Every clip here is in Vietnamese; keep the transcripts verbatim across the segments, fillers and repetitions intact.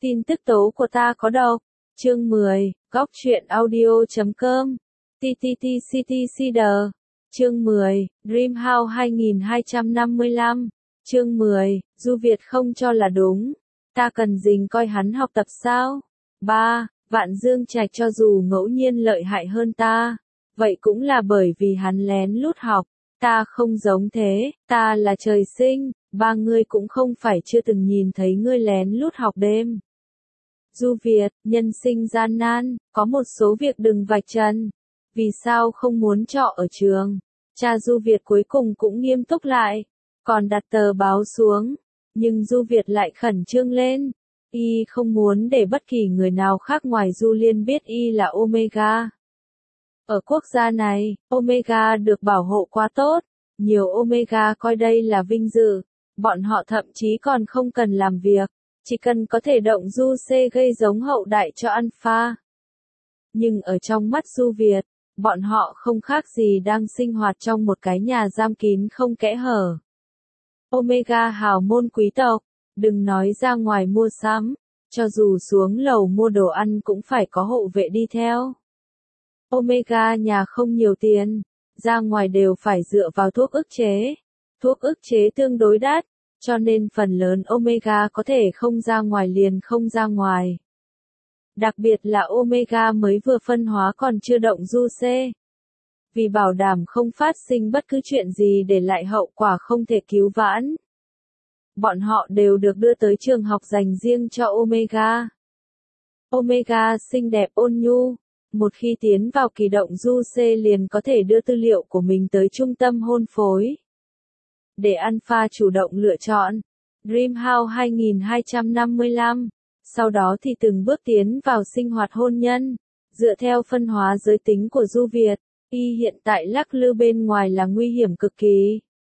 Tin tức tố của ta có độc. Chương mười, góc truyện audio chấm com. tê tê tê xê tê xê đê. Chương mười, Dream House hai nghìn hai trăm năm mươi lăm. Chương mười, Du Việt không cho là đúng. Ta cần dình coi hắn học tập sao? ba. Vạn Dương Trạch cho dù ngẫu nhiên lợi hại hơn ta, vậy cũng là bởi vì hắn lén lút học. Ta không giống thế, ta là trời sinh, ba ngươi cũng không phải chưa từng nhìn thấy ngươi lén lút học đêm. Du Việt, nhân sinh gian nan, có một số việc đừng vạch trần. Vì sao không muốn trọ ở trường? Cha Du Việt cuối cùng cũng nghiêm túc lại, còn đặt tờ báo xuống. Nhưng Du Việt lại khẩn trương lên. Y không muốn để bất kỳ người nào khác ngoài Du Liên biết Y là Omega. Ở quốc gia này, Omega được bảo hộ quá tốt. Nhiều Omega coi đây là vinh dự. Bọn họ thậm chí còn không cần làm việc, chỉ cần có thể động Du C gây giống hậu đại cho Alpha. Nhưng ở trong mắt Du Việt, bọn họ không khác gì đang sinh hoạt trong một cái nhà giam kín không kẽ hở. Omega hào môn quý tộc, đừng nói ra ngoài mua sắm, cho dù xuống lầu mua đồ ăn cũng phải có hộ vệ đi theo. Omega nhà không nhiều tiền, ra ngoài đều phải dựa vào thuốc ức chế. Thuốc ức chế tương đối đắt, cho nên phần lớn Omega có thể không ra ngoài liền không ra ngoài. Đặc biệt là Omega mới vừa phân hóa còn chưa động Du C. Vì bảo đảm không phát sinh bất cứ chuyện gì để lại hậu quả không thể cứu vãn. Bọn họ đều được đưa tới trường học dành riêng cho Omega. Omega xinh đẹp ôn nhu, một khi tiến vào kỳ động Du C liền có thể đưa tư liệu của mình tới trung tâm hôn phối. Để Alpha chủ động lựa chọn. Dream House hai nghìn hai trăm năm mươi lăm. Sau đó thì từng bước tiến vào sinh hoạt hôn nhân. Dựa theo phân hóa giới tính của Du Việt, Y hiện tại lắc lư bên ngoài là nguy hiểm cực kỳ.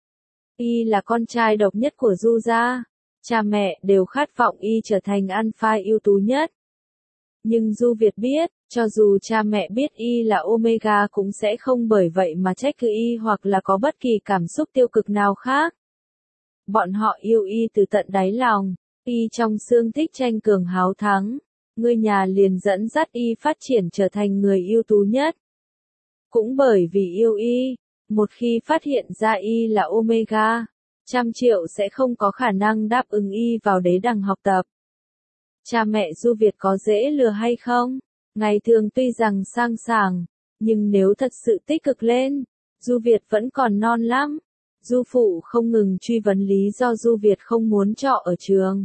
Y là con trai độc nhất của Du gia. Cha mẹ đều khát vọng Y trở thành Alpha ưu tú nhất. Nhưng Du Việt biết, cho dù cha mẹ biết Y là Omega cũng sẽ không bởi vậy mà trách cứ Y hoặc là có bất kỳ cảm xúc tiêu cực nào khác. Bọn họ yêu Y từ tận đáy lòng. Y trong xương thích tranh cường háo thắng. Người nhà liền dẫn dắt Y phát triển trở thành người ưu tú nhất. Cũng bởi vì yêu Y, một khi phát hiện ra Y là Omega, trăm triệu sẽ không có khả năng đáp ứng Y vào đế đằng học tập. Cha mẹ Du Việt có dễ lừa hay không? Ngày thường tuy rằng sang sảng, nhưng nếu thật sự tích cực lên, Du Việt vẫn còn non lắm. Du phụ không ngừng truy vấn lý do Du Việt không muốn trọ ở trường.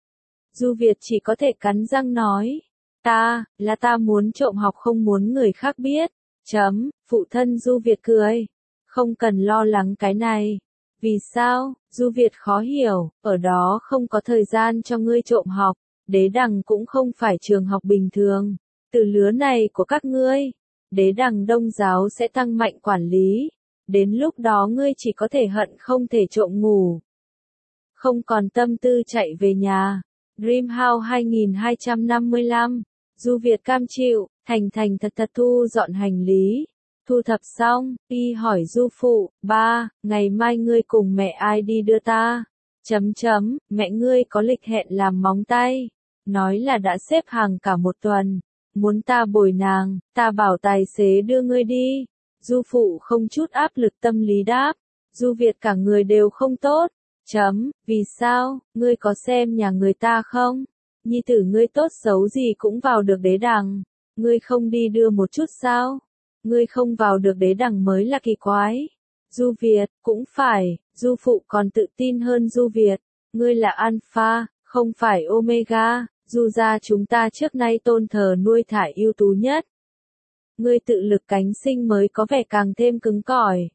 Du Việt chỉ có thể cắn răng nói, ta, là ta muốn trộm học không muốn người khác biết. Chấm, phụ thân Du Việt cười. Không cần lo lắng cái này. Vì sao? Du Việt khó hiểu, ở đó không có thời gian cho ngươi trộm học. Đế đằng cũng không phải trường học bình thường. Từ lứa này của các ngươi, đế đằng đông giáo sẽ tăng mạnh quản lý. Đến lúc đó ngươi chỉ có thể hận không thể trộm ngủ. Không còn tâm tư chạy về nhà. Dream House hai nghìn hai trăm năm mươi lăm. Du Việt cam chịu, thành thành thật thật thu dọn hành lý. Thu thập xong, Y hỏi Du phụ, ba, ngày mai ngươi cùng mẹ ai đi đưa ta? Chấm chấm, mẹ ngươi có lịch hẹn làm móng tay. Nói là đã xếp hàng cả một tuần. Muốn ta bồi nàng, ta bảo tài xế đưa ngươi đi. Du phụ không chút áp lực tâm lý đáp. Du Việt cả người đều không tốt. Chấm, vì sao, ngươi có xem nhà người ta không? Nhi tử ngươi tốt xấu gì cũng vào được đế đằng. Ngươi không đi đưa một chút sao? Ngươi không vào được đế đằng mới là kỳ quái. Du Việt, cũng phải, Du phụ còn tự tin hơn Du Việt. Ngươi là Alpha, không phải Omega. Du gia chúng ta trước nay tôn thờ nuôi thả ưu tú nhất. Ngươi tự lực cánh sinh mới có vẻ càng thêm cứng cỏi.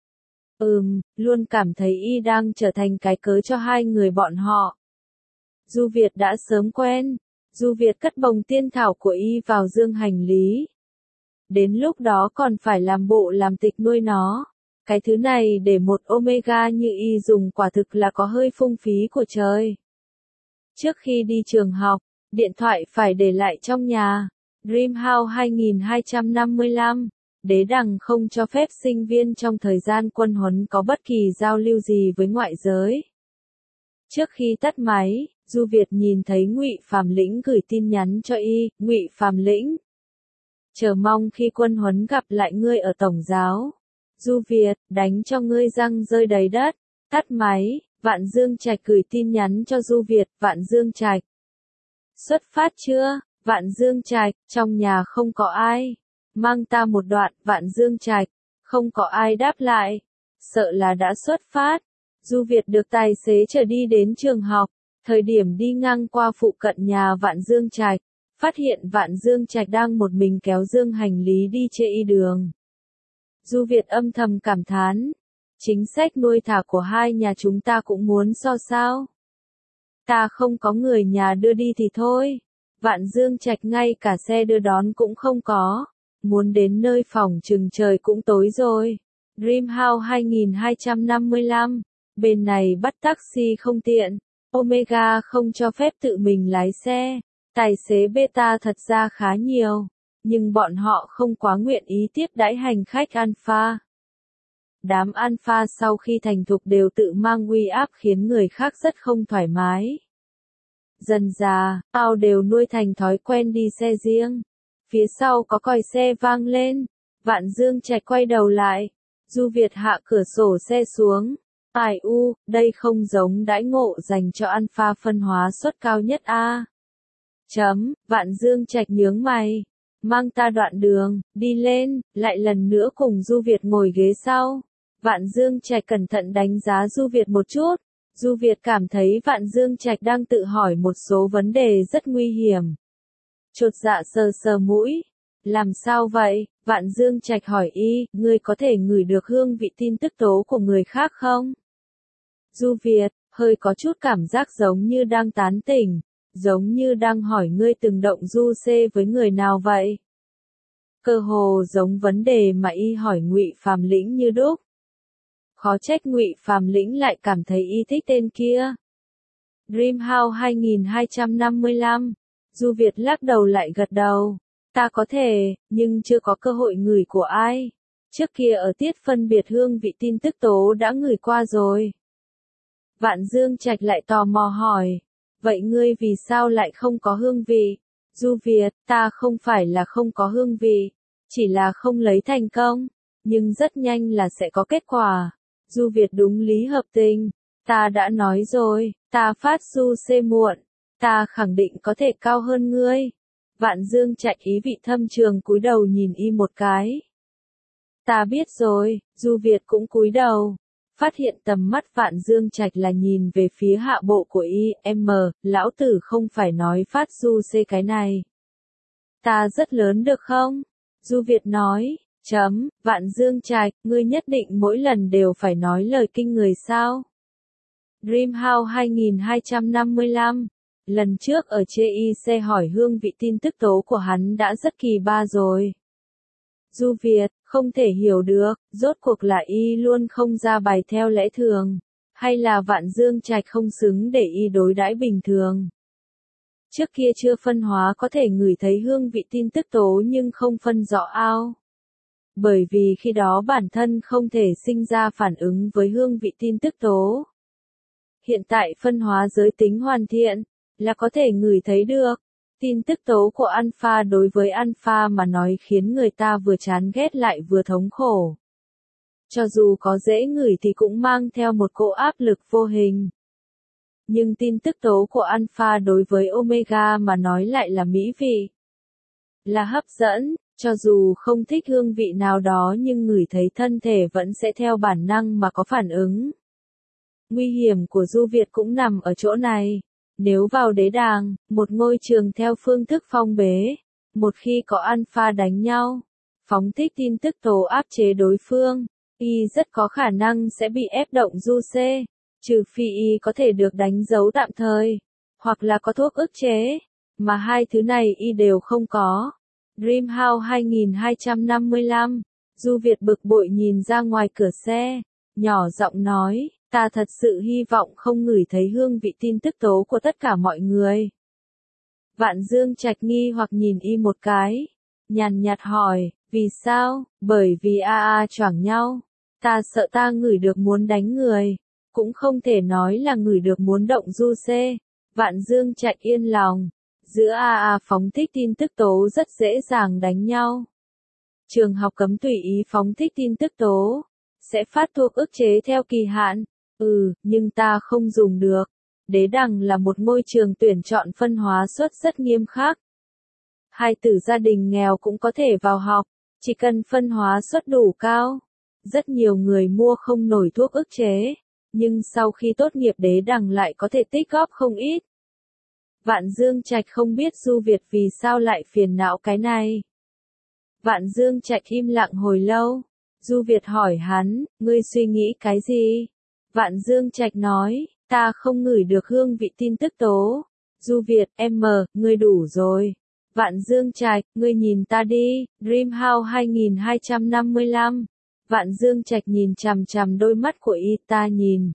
Ừm, luôn cảm thấy Y đang trở thành cái cớ cho hai người bọn họ. Du Việt đã sớm quen. Du Việt cất bồng tiên thảo của Y vào dương hành lý. Đến lúc đó còn phải làm bộ làm tịch nuôi nó. Cái thứ này để một Omega như Y dùng quả thực là có hơi phung phí của trời. Trước khi đi trường học, điện thoại phải để lại trong nhà. Dream House hai nghìn hai trăm năm mươi lăm. Đế đằng không cho phép sinh viên trong thời gian quân huấn có bất kỳ giao lưu gì với ngoại giới. Trước khi tắt máy, Du Việt nhìn thấy Ngụy Phàm Lĩnh gửi tin nhắn cho y, Ngụy Phàm Lĩnh. Chờ mong khi quân huấn gặp lại ngươi ở tổng giáo. Du Việt, đánh cho ngươi răng rơi đầy đất. Tắt máy, Vạn Dương Trạch gửi tin nhắn cho Du Việt, Vạn Dương Trạch. Xuất phát chưa? Vạn Dương Trạch, trong nhà không có ai. Mang ta một đoạn, Vạn Dương Trạch. Không có ai đáp lại. Sợ là đã xuất phát. Du Việt được tài xế chở đi đến trường học. Thời điểm đi ngang qua phụ cận nhà Vạn Dương Trạch, phát hiện Vạn Dương Trạch đang một mình kéo dương hành lý đi chê y đường. Du Việt âm thầm cảm thán. Chính sách nuôi thả của hai nhà chúng ta cũng muốn so sao. Ta không có người nhà đưa đi thì thôi. Vạn Dương Trạch ngay cả xe đưa đón cũng không có. Muốn đến nơi phòng chừng trời cũng tối rồi. Dream House hai hai năm lăm. Bên này bắt taxi không tiện. Omega không cho phép tự mình lái xe. Tài xế beta thật ra khá nhiều. Nhưng bọn họ không quá nguyện ý tiếp đãi hành khách Alpha. Đám Alpha sau khi thành thục đều tự mang uy áp khiến người khác rất không thoải mái. Dần dà, ao đều nuôi thành thói quen đi xe riêng. Phía sau có còi xe vang lên. Vạn Dương Trạch quay đầu lại. Du Việt hạ cửa sổ xe xuống. Ai u, đây không giống đãi ngộ dành cho Alpha phân hóa suất cao nhất a. Chấm, Vạn Dương Trạch nhướng mày. Mang ta đoạn đường, đi lên, lại lần nữa cùng Du Việt ngồi ghế sau. Vạn Dương Trạch cẩn thận đánh giá Du Việt một chút. Du Việt cảm thấy Vạn Dương Trạch đang tự hỏi một số vấn đề rất nguy hiểm. Chột dạ sờ sờ mũi. Làm sao vậy? Vạn Dương Trạch hỏi y, ngươi có thể ngửi được hương vị tin tức tố của người khác không? Du Việt, hơi có chút cảm giác giống như đang tán tỉnh, giống như đang hỏi ngươi từng động du xê với người nào vậy? Cơ hồ giống vấn đề mà y hỏi Ngụy Phàm Lĩnh như đúc. Khó trách Ngụy Phàm Lĩnh lại cảm thấy y thích tên kia. Dream House hai hai năm lăm. Du Việt lắc đầu lại gật đầu. Ta có thể, nhưng chưa có cơ hội ngửi của ai. Trước kia ở tiết phân biệt hương vị tin tức tố đã ngửi qua rồi. Vạn Dương Trạch lại tò mò hỏi. Vậy ngươi vì sao lại không có hương vị? Du Việt, ta không phải là không có hương vị. Chỉ là không lấy thành công. Nhưng rất nhanh là sẽ có kết quả. Du Việt đúng lý hợp tình. Ta đã nói rồi, ta phát du xê muộn. Ta khẳng định có thể cao hơn ngươi. Vạn Dương Trạch ý vị thâm trường cúi đầu nhìn y một cái. Ta biết rồi, Du Việt cũng cúi đầu. Phát hiện tầm mắt Vạn Dương Trạch là nhìn về phía hạ bộ của y, em, lão tử không phải nói phát du xê cái này. Ta rất lớn được không? Du Việt nói, chấm, Vạn Dương Trạch, ngươi nhất định mỗi lần đều phải nói lời kinh người sao? Dream House hai hai năm lăm. Lần trước ở chê y xê hỏi hương vị tin tức tố của hắn đã rất kỳ ba rồi. Du Việt, không thể hiểu được, rốt cuộc là y luôn không ra bài theo lẽ thường, hay là Vạn Dương Trạch không xứng để y đối đãi bình thường. Trước kia chưa phân hóa có thể ngửi thấy hương vị tin tức tố nhưng không phân rõ ao. Bởi vì khi đó bản thân không thể sinh ra phản ứng với hương vị tin tức tố. Hiện tại phân hóa giới tính hoàn thiện, là có thể ngửi thấy được. Tin tức tố của Alpha đối với Alpha mà nói khiến người ta vừa chán ghét lại vừa thống khổ. Cho dù có dễ ngửi thì cũng mang theo một cỗ áp lực vô hình. Nhưng tin tức tố của Alpha đối với Omega mà nói lại là mỹ vị. Là hấp dẫn, cho dù không thích hương vị nào đó nhưng ngửi thấy thân thể vẫn sẽ theo bản năng mà có phản ứng. Nguy hiểm của Du Việt cũng nằm ở chỗ này. Nếu vào đế đàng, một ngôi trường theo phương thức phong bế, một khi có Alpha đánh nhau, phóng thích tin tức tố áp chế đối phương, y rất có khả năng sẽ bị ép động du xê, trừ phi y có thể được đánh dấu tạm thời, hoặc là có thuốc ức chế, mà hai thứ này y đều không có. Dream House hai hai năm lăm. Du Việt bực bội nhìn ra ngoài cửa xe, nhỏ giọng nói. Ta thật sự hy vọng không ngửi thấy hương vị tin tức tố của tất cả mọi người. Vạn Dương Trạch nghi hoặc nhìn y một cái. Nhàn nhạt hỏi, vì sao? Bởi vì a a choảng nhau. Ta sợ ta ngửi được muốn đánh người. Cũng không thể nói là ngửi được muốn động du xê. Vạn Dương Trạch yên lòng. Giữa a a phóng thích tin tức tố rất dễ dàng đánh nhau. Trường học cấm tùy ý phóng thích tin tức tố. Sẽ phát thuốc ức chế theo kỳ hạn. Ừ, nhưng ta không dùng được. Đế đằng là một môi trường tuyển chọn phân hóa suất rất nghiêm khắc. Hai tử gia đình nghèo cũng có thể vào học, chỉ cần phân hóa suất đủ cao. Rất nhiều người mua không nổi thuốc ức chế, nhưng sau khi tốt nghiệp đế đằng lại có thể tích góp không ít. Vạn Dương Trạch không biết Du Việt vì sao lại phiền não cái này. Vạn Dương Trạch im lặng hồi lâu. Du Việt hỏi hắn, ngươi suy nghĩ cái gì? Vạn Dương Trạch nói, ta không ngửi được hương vị tin tức tố. Du Việt, em mờ, ngươi đủ rồi. Vạn Dương Trạch, ngươi nhìn ta đi, Dreamhouse hai nghìn hai trăm năm mươi lăm. Vạn Dương Trạch nhìn chằm chằm đôi mắt của y, ta nhìn.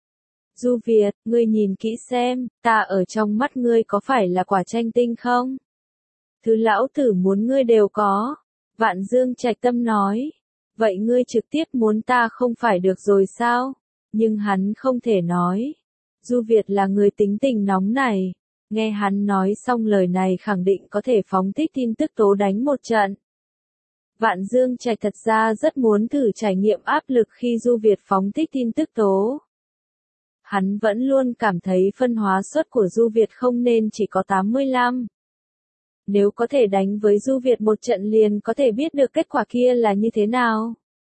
Du Việt, ngươi nhìn kỹ xem, ta ở trong mắt ngươi có phải là quả chanh tinh không? Thứ lão tử muốn ngươi đều có. Vạn Dương Trạch tâm nói. Vậy ngươi trực tiếp muốn ta không phải được rồi sao? Nhưng hắn không thể nói. Du Việt là người tính tình nóng này. Nghe hắn nói xong lời này khẳng định có thể phóng thích tin tức tố đánh một trận. Vạn Dương Trạch thật ra rất muốn thử trải nghiệm áp lực khi Du Việt phóng thích tin tức tố. Hắn vẫn luôn cảm thấy phân hóa suất của Du Việt không nên chỉ có tám mươi lăm. Nếu có thể đánh với Du Việt một trận liền có thể biết được kết quả kia là như thế nào.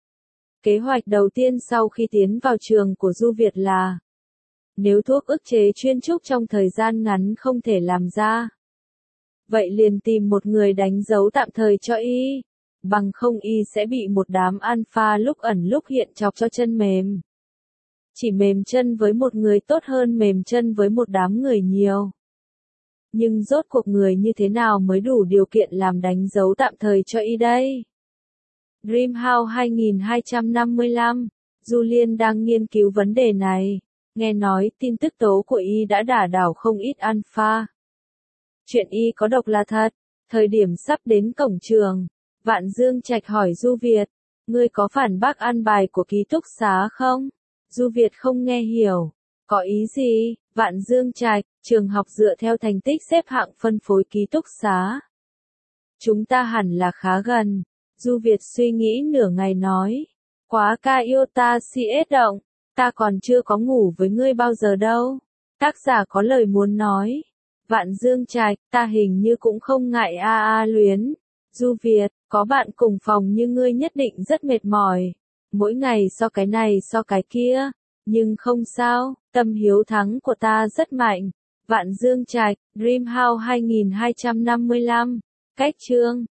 Kế hoạch đầu tiên sau khi tiến vào trường của Du Việt là nếu thuốc ức chế chuyên trúc trong thời gian ngắn không thể làm ra, vậy liền tìm một người đánh dấu tạm thời cho y, bằng không y sẽ bị một đám alpha lúc ẩn lúc hiện chọc cho chân mềm. Chỉ mềm chân với một người tốt hơn mềm chân với một đám người nhiều. Nhưng rốt cuộc người như thế nào mới đủ điều kiện làm đánh dấu tạm thời cho y đây? Dreamhouse hai nghìn hai trăm năm mươi lăm, Julian đang nghiên cứu vấn đề này. Nghe nói tin tức tố của y đã đả đảo không ít alpha. Chuyện y có độc là thật. Thời điểm sắp đến cổng trường, Vạn Dương Trạch hỏi Du Việt, ngươi có phản bác an bài của ký túc xá không? Du Việt không nghe hiểu. Có ý gì? Vạn Dương Trạch, trường học dựa theo thành tích xếp hạng phân phối ký túc xá. Chúng ta hẳn là khá gần. Du Việt suy nghĩ nửa ngày nói. Quá ca yêu ta si ết động. Ta còn chưa có ngủ với ngươi bao giờ đâu. Tác giả có lời muốn nói. Vạn Dương Trạch, ta hình như cũng không ngại a a luyến. Du Việt, có bạn cùng phòng như ngươi nhất định rất mệt mỏi. Mỗi ngày so cái này so cái kia. Nhưng không sao, tâm hiếu thắng của ta rất mạnh. Vạn Dương Trạch, Dreamhouse hai nghìn hai trăm năm mươi lăm. Cách chương